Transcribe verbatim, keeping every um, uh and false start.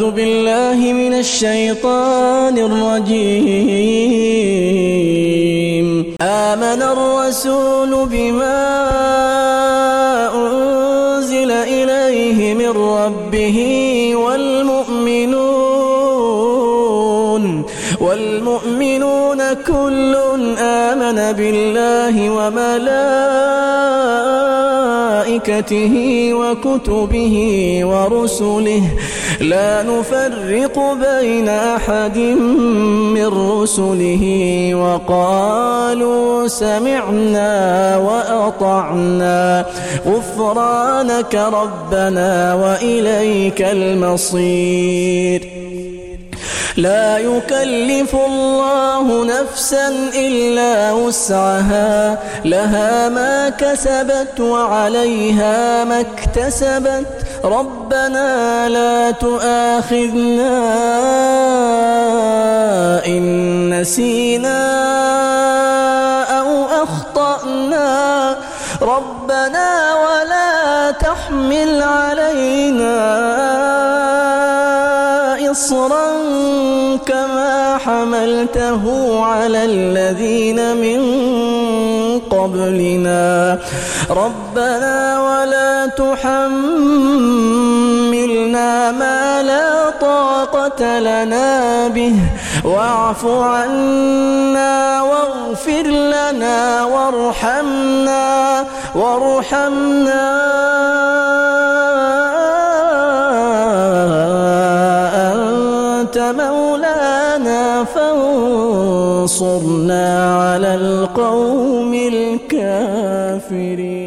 أعوذ بالله من الشيطان الرجيم. آمن الرسول بما أنزل إليه من ربه والمؤمنون والمؤمنون كل آمن بالله وملائكته وكتبه ورسله لا نفرق بين أحد من رسله وقالوا سمعنا وأطعنا غفرانك ربنا وإليك المصير. لا يكلف الله نفسا إلا وسعها لها ما كسبت وعليها ما اكتسبت ربنا لا تؤاخذنا إن نسينا أو أخطأنا ربنا ولا تحمل علينا إصرا كما حملته على الذين من قبلنا ربنا ولا تحملنا ما لا طاقة لنا به واعف عنا واغفر لنا وارحمنا وارحمنا مولانا فانصرنا على القوم الكافرين.